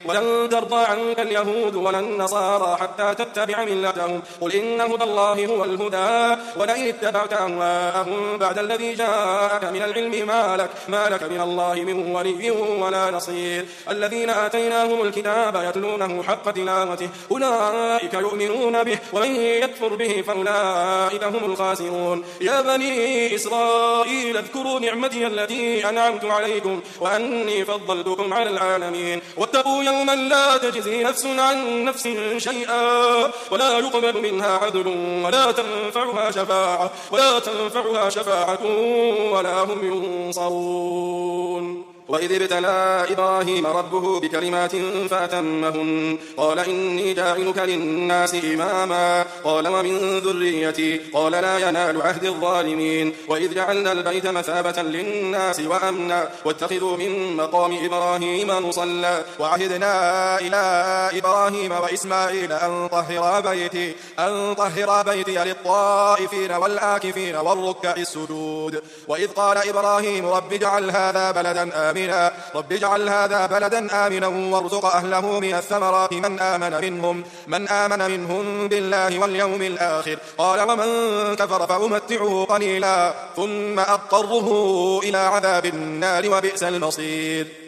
ولن ترضى عنك اليهود ولا النصارى حتى تتبع ملتهم قل إن هدى الله هو الهدى ولئن اتبعت أهواءهم بعد الذي جاءك من العلم ما لك من الله من ولي ولا نصير الذين آتيناهم الكتاب يتلونه حق تلاوته أولئك يؤمنون به ومن يكفر به فأولئك هم الخاسرون يا بني إسرائيل اذكروا نعمتي التي أنعمت عليكم وأني فضلتكم على العالمين واتقوا يوما لا تجزي نفس عن نفس شيئا ولا يقبل منها عدل ولا تنفعها شفاعة ولا هم ينصرون وإذ ابتلى إبراهيم ربه بكلمات فأتمهن قال إني جاعلك للناس إماما قال ومن ذريتي قال لا ينال عهد الظالمين وإذ جعلنا البيت مثابة للناس وأمنا واتخذوا من مقام إبراهيم مصلى وعهدنا إلى إبراهيم وإسماعيل أن طهر بيتي للطائفين والآكفين والركع السجود وإذ قال إبراهيم رب اجعل هذا بلدا آمنا وارزق أهله من الثمرات من آمن منهم بالله واليوم الآخر قال ومن كفر فأمتعه قليلا ثم أضطره إلى عذاب النار وبئس المصير